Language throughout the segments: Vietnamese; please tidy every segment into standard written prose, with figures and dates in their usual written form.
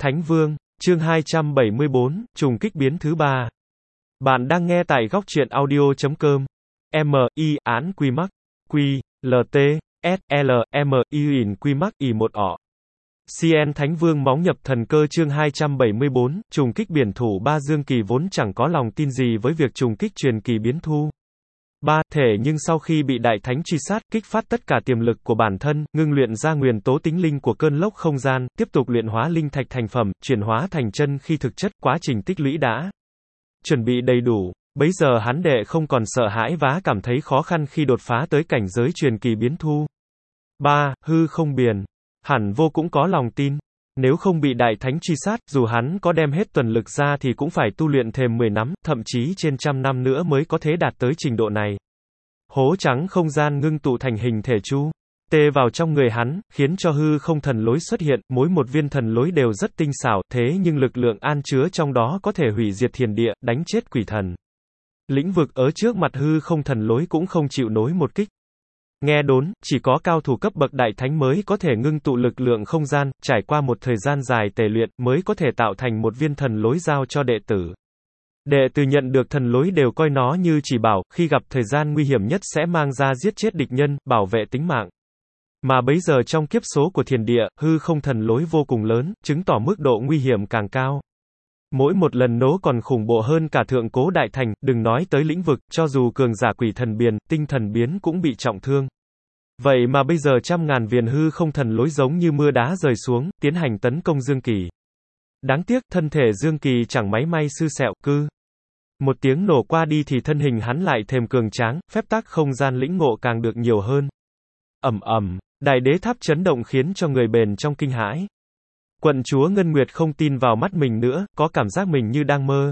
Thánh Vương, chương 274, trùng kích biến thứ 3. Bạn đang nghe tại góc truyện audio.com. M.I. án Quy mắc. Quy, L.T. S.L. M.I. in Quy mắc I1 ọ. CN Thánh Vương móng nhập thần cơ chương 274, trùng kích biển thủ 3 Dương Kỳ vốn chẳng có lòng tin gì với việc trùng kích truyền kỳ biến thu. 3. Thể nhưng sau khi bị đại thánh truy sát, kích phát tất cả tiềm lực của bản thân, ngưng luyện ra nguyên tố tính linh của cơn lốc không gian, tiếp tục luyện hóa linh thạch thành phẩm, chuyển hóa thành chân khi thực chất, quá trình tích lũy đã chuẩn bị đầy đủ. Bấy giờ hắn đệ không còn sợ hãi và cảm thấy khó khăn khi đột phá tới cảnh giới truyền kỳ biến thu. 3. Hư không biền. Hẳn vô cũng có lòng tin. Nếu không bị đại thánh truy sát, dù hắn có đem hết tuần lực ra thì cũng phải tu luyện thêm 10 năm, thậm chí trên 100 năm nữa mới có thể đạt tới trình độ này. Hố trắng không gian ngưng tụ thành hình thể chu tê vào trong người hắn, khiến cho hư không thần lối xuất hiện, mỗi một viên thần lối đều rất tinh xảo, thế nhưng lực lượng an chứa trong đó có thể hủy diệt thiên địa, đánh chết quỷ thần. Lĩnh vực ở trước mặt hư không thần lối cũng không chịu nổi một kích. Nghe đồn, chỉ có cao thủ cấp bậc đại thánh mới có thể ngưng tụ lực lượng không gian, trải qua một thời gian dài tề luyện, mới có thể tạo thành một viên thần lối giao cho đệ tử. Đệ tử nhận được thần lối đều coi nó như chỉ bảo, khi gặp thời gian nguy hiểm nhất sẽ mang ra giết chết địch nhân, bảo vệ tính mạng. Mà bấy giờ trong kiếp số của thiên địa, hư không thần lối vô cùng lớn, chứng tỏ mức độ nguy hiểm càng cao. Mỗi một lần nổ còn khủng bố hơn cả thượng cố đại thành, đừng nói tới lĩnh vực, cho dù cường giả quỷ thần biền, tinh thần biến cũng bị trọng thương. Vậy mà bây giờ trăm ngàn viền hư không thần lối giống như mưa đá rơi xuống, tiến hành tấn công Dương Kỳ. Đáng tiếc, thân thể Dương Kỳ chẳng máy may sư sẹo, cư. Một tiếng nổ qua đi thì thân hình hắn lại thêm cường tráng, phép tắc không gian lĩnh ngộ càng được nhiều hơn. Ầm ầm, đại đế tháp chấn động khiến cho người bền trong kinh hãi. Quận chúa Ngân Nguyệt không tin vào mắt mình nữa, có cảm giác mình như đang mơ.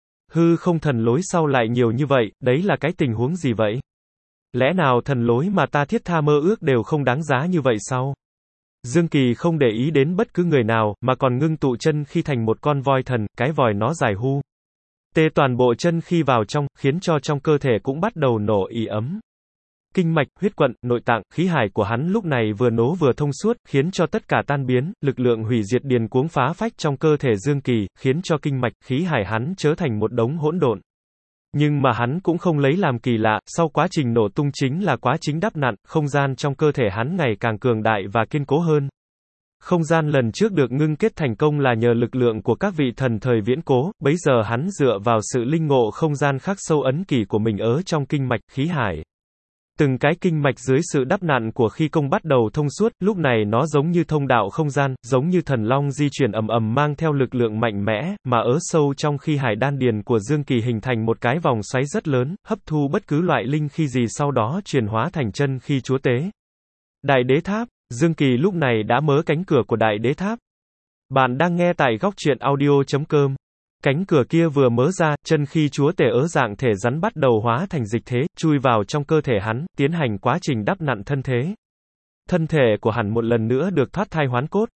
Hư không thần lối sau lại nhiều như vậy, đấy là cái tình huống gì vậy? Lẽ nào thần lối mà ta thiết tha mơ ước đều không đáng giá như vậy sao? Dương Kỳ không để ý đến bất cứ người nào, mà còn ngưng tụ chân khi thành một con voi thần, cái vòi nó dài hu tê toàn bộ chân khi vào trong, khiến cho trong cơ thể cũng bắt đầu nổ ì ấm. Kinh mạch, huyết quận, nội tạng, khí hải của hắn lúc này vừa nố vừa thông suốt, khiến cho tất cả tan biến, lực lượng hủy diệt điền cuống phá phách trong cơ thể Dương Kỳ, khiến cho kinh mạch, khí hải hắn trở thành một đống hỗn độn. Nhưng mà hắn cũng không lấy làm kỳ lạ, sau quá trình nổ tung chính là quá trình đắp nặn, không gian trong cơ thể hắn ngày càng cường đại và kiên cố hơn. Không gian lần trước được ngưng kết thành công là nhờ lực lượng của các vị thần thời viễn cố, bấy giờ hắn dựa vào sự linh ngộ không gian khắc sâu ấn kỷ của mình ở trong kinh mạch, khí hải. Từng cái kinh mạch dưới sự đắp nặn của khí công bắt đầu thông suốt, lúc này nó giống như thông đạo không gian, giống như thần long di chuyển ầm ầm mang theo lực lượng mạnh mẽ, mà ở sâu trong khí hải đan điền của Dương Kỳ hình thành một cái vòng xoáy rất lớn, hấp thu bất cứ loại linh khí gì sau đó chuyển hóa thành chân khí chúa tế. Đại đế tháp, Dương Kỳ lúc này đã mở cánh cửa của đại đế tháp. Bạn đang nghe tại góc truyện audio.com. Cánh cửa kia vừa mở ra, chân khí chúa tể ở dạng thể rắn bắt đầu hóa thành dịch thế, chui vào trong cơ thể hắn, tiến hành quá trình đắp nặn thân thế. Thân thể của hắn một lần nữa được thoát thai hoán cốt.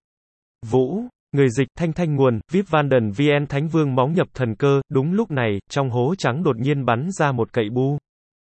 Vũ, người dịch, thanh nguồn, VIP Vanden VN Thánh Vương móng nhập thần cơ, đúng lúc này, trong hố trắng đột nhiên bắn ra một cậy bu.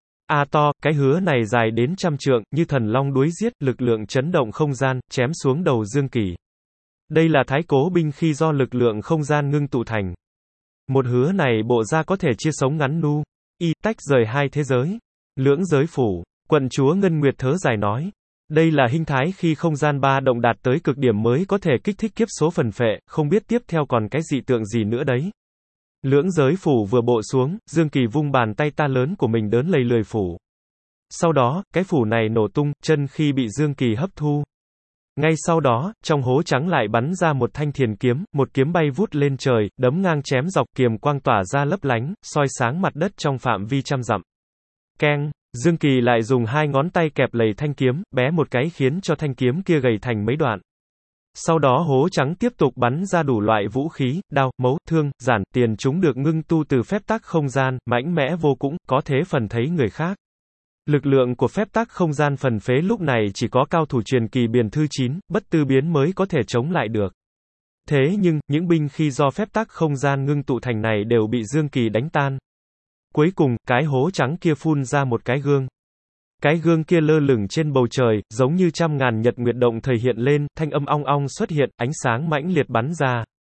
To, cái hứa này dài đến 100 trượng, như thần long đuối giết, lực lượng chấn động không gian, chém xuống đầu Dương Kỳ. Đây là thái cố binh khi do lực lượng không gian ngưng tụ thành. Một hứa này bộ ra có thể chia sống ngắn nu, tách rời hai thế giới. Lưỡng giới phủ, quận chúa Ngân Nguyệt thớ dài nói. Đây là hình thái khi không gian ba động đạt tới cực điểm mới có thể kích thích kiếp số phần phệ, không biết tiếp theo còn cái dị tượng gì nữa đấy. Lưỡng giới phủ vừa bộ xuống, Dương Kỳ vung bàn tay ta lớn của mình đớn lầy lười phủ. Sau đó, cái phủ này nổ tung, chân khi bị Dương Kỳ hấp thu. Ngay sau đó, trong hố trắng lại bắn ra một thanh thiền kiếm, một kiếm bay vút lên trời, đấm ngang chém dọc, kiềm quang tỏa ra lấp lánh, soi sáng mặt đất trong phạm vi 100 dặm. Keng, Dương Kỳ lại dùng hai ngón tay kẹp lầy thanh kiếm, bé một cái khiến cho thanh kiếm kia gầy thành mấy đoạn. Sau đó hố trắng tiếp tục bắn ra đủ loại vũ khí, đao, mấu, thương, giản, tiền chúng được ngưng tu từ phép tắc không gian, mãnh mẽ vô cùng, có thế phần thấy người khác. Lực lượng của phép tắc không gian phần phế lúc này chỉ có cao thủ truyền kỳ biền thư 9, bất tư biến mới có thể chống lại được. Thế nhưng, những binh khí do phép tắc không gian ngưng tụ thành này đều bị Dương Kỳ đánh tan. Cuối cùng, cái hố trắng kia phun ra một cái gương. Cái gương kia lơ lửng trên bầu trời, giống như trăm ngàn nhật nguyệt động thời hiện lên, thanh âm ong ong xuất hiện, ánh sáng mãnh liệt bắn ra.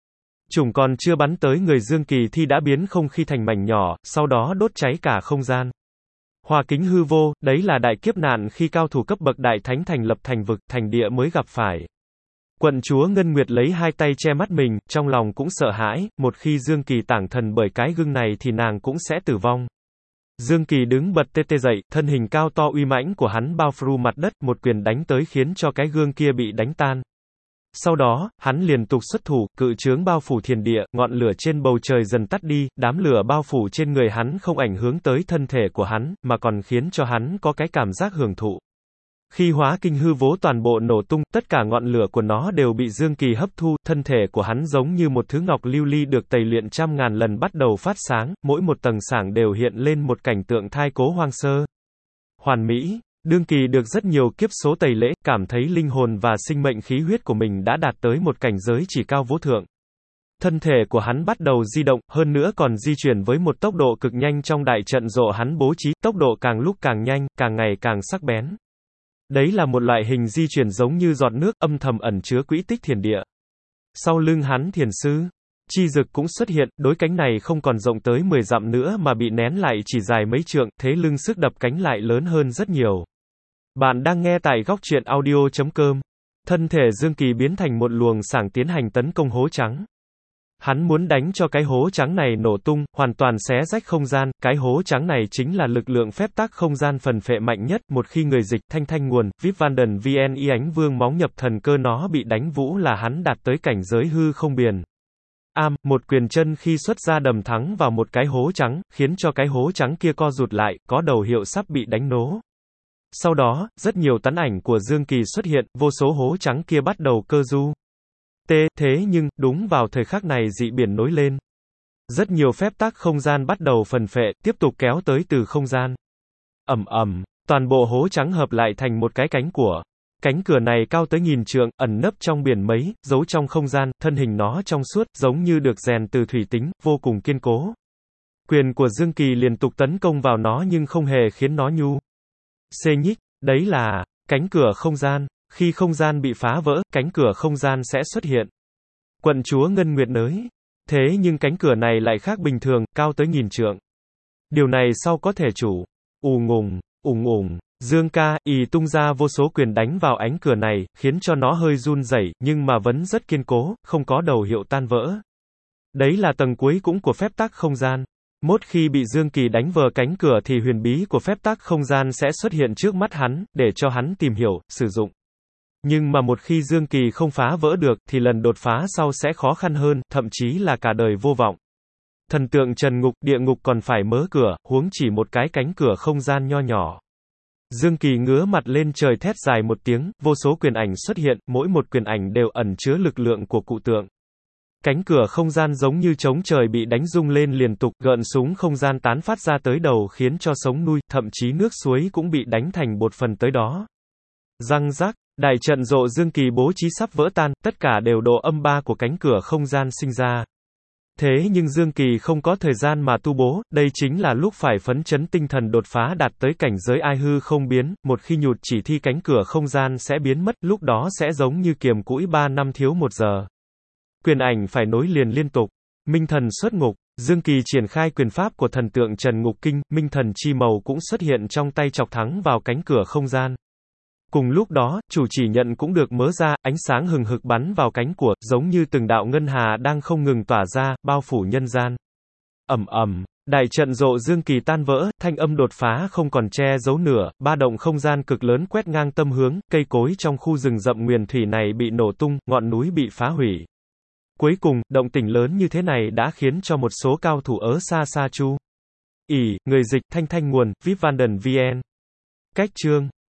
Chủng còn chưa bắn tới người Dương Kỳ thì đã biến không khí thành mảnh nhỏ, sau đó đốt cháy cả không gian. Hòa kính hư vô, đấy là đại kiếp nạn khi cao thủ cấp bậc đại thánh thành lập thành vực, thành địa mới gặp phải. Quận chúa Ngân Nguyệt lấy hai tay che mắt mình, trong lòng cũng sợ hãi, một khi Dương Kỳ tảng thần bởi cái gương này thì nàng cũng sẽ tử vong. Dương Kỳ đứng bật tê tê dậy, thân hình cao to uy mãnh của hắn bao phủ mặt đất, một quyền đánh tới khiến cho cái gương kia bị đánh tan. Sau đó, hắn liên tục xuất thủ, cự chướng bao phủ thiên địa, ngọn lửa trên bầu trời dần tắt đi, đám lửa bao phủ trên người hắn không ảnh hưởng tới thân thể của hắn, mà còn khiến cho hắn có cái cảm giác hưởng thụ. Khi hóa kinh hư vố toàn bộ nổ tung, tất cả ngọn lửa của nó đều bị Dương Kỳ hấp thu, thân thể của hắn giống như một thứ ngọc lưu ly được tẩy luyện trăm ngàn lần bắt đầu phát sáng, mỗi một tầng sảng đều hiện lên một cảnh tượng thai cố hoang sơ. Hoàn mỹ. Dương Kỳ được rất nhiều kiếp số tẩy lễ, cảm thấy linh hồn và sinh mệnh khí huyết của mình đã đạt tới một cảnh giới chỉ cao vô thượng. Thân thể của hắn bắt đầu di động, hơn nữa còn di chuyển với một tốc độ cực nhanh trong đại trận rộ hắn bố trí, tốc độ càng lúc càng nhanh, càng ngày càng sắc bén. Đấy là một loại hình di chuyển giống như giọt nước, âm thầm ẩn chứa quỹ tích thiền địa. Sau lưng hắn thiền sư Chi Dực cũng xuất hiện, đối cánh này không còn rộng tới 10 dặm nữa mà bị nén lại chỉ dài mấy trượng, thế lưng sức đập cánh lại lớn hơn rất nhiều. Bạn đang nghe tại góc truyện audio.com. Thân thể Dương Kỳ biến thành một luồng sảng tiến hành tấn công hố trắng. Hắn muốn đánh cho cái hố trắng này nổ tung, hoàn toàn xé rách không gian, cái hố trắng này chính là lực lượng phép tắc không gian phần phệ mạnh nhất, một khi người dịch thanh nguồn, VIP Vanden VN y ánh vương móng nhập thần cơ nó bị đánh vũ là hắn đạt tới cảnh giới hư không biền. Một quyền chân khi xuất ra đầm thắng vào một cái hố trắng, khiến cho cái hố trắng kia co rụt lại, có đầu hiệu sắp bị đánh nổ. Sau đó, rất nhiều tán ảnh của Dương Kỳ xuất hiện, vô số hố trắng kia bắt đầu cơ du. Thế nhưng, đúng vào thời khắc này dị biển nối lên. Rất nhiều phép tắc không gian bắt đầu phần phệ, tiếp tục kéo tới từ không gian. Toàn bộ hố trắng hợp lại thành một cái cánh của. Cánh cửa này cao tới 1000 trượng, ẩn nấp trong biển mấy, giấu trong không gian, thân hình nó trong suốt, giống như được rèn từ thủy tính, vô cùng kiên cố. Quyền của Dương Kỳ liên tục tấn công vào nó nhưng không hề khiến nó nhu. Xê nhích, đấy là cánh cửa không gian. Khi không gian bị phá vỡ, cánh cửa không gian sẽ xuất hiện. Quận chúa Ngân Nguyệt nới. Thế nhưng cánh cửa này lại khác bình thường, cao tới 1000 trượng. Điều này sao có thể chủ? Dương ca, tung ra vô số quyền đánh vào ánh cửa này, khiến cho nó hơi run rẩy, nhưng mà vẫn rất kiên cố, không có đầu hiệu tan vỡ. Đấy là tầng cuối cũng của phép tắc không gian. Mốt khi bị Dương Kỳ đánh vỡ cánh cửa thì huyền bí của phép tắc không gian sẽ xuất hiện trước mắt hắn, để cho hắn tìm hiểu, sử dụng. Nhưng mà một khi Dương Kỳ không phá vỡ được, thì lần đột phá sau sẽ khó khăn hơn, thậm chí là cả đời vô vọng. Thần tượng trần ngục, địa ngục còn phải mở cửa, huống chỉ một cái cánh cửa không gian nho nhỏ. Dương Kỳ ngửa mặt lên trời thét dài một tiếng, vô số quyền ảnh xuất hiện, mỗi một quyền ảnh đều ẩn chứa lực lượng của cụ tượng. Cánh cửa không gian giống như trống trời bị đánh rung lên liên tục, gợn súng không gian tán phát ra tới đầu khiến cho sống nuôi, thậm chí nước suối cũng bị đánh thành bột phần tới đó. Răng rắc, đại trận rộ Dương Kỳ bố trí sắp vỡ tan, tất cả đều độ âm 3 của cánh cửa không gian sinh ra. Thế nhưng Dương Kỳ không có thời gian mà tu bố, đây chính là lúc phải phấn chấn tinh thần đột phá đạt tới cảnh giới ai hư không biến, một khi nhụt chỉ thi cánh cửa không gian sẽ biến mất, lúc đó sẽ giống như kiềm cũi 3 năm thiếu 1 giờ. Quyền ảnh phải nối liền liên tục. Minh thần xuất ngục, Dương Kỳ triển khai quyền pháp của thần tượng Trần Ngục Kinh, Minh thần chi màu cũng xuất hiện trong tay chọc thắng vào cánh cửa không gian. Cùng lúc đó, chủ chỉ nhận cũng được mở ra, ánh sáng hừng hực bắn vào cánh của, giống như từng đạo ngân hà đang không ngừng tỏa ra, bao phủ nhân gian. Đại trận rộ Dương Kỳ tan vỡ, thanh âm đột phá không còn che giấu nữa, ba động không gian cực lớn quét ngang tâm hướng, cây cối trong khu rừng rậm nguyền thủy này bị nổ tung, ngọn núi bị phá hủy. Cuối cùng, động tĩnh lớn như thế này đã khiến cho một số cao thủ ở xa chu. Người dịch thanh nguồn, VIP Vanden VN. Cách chương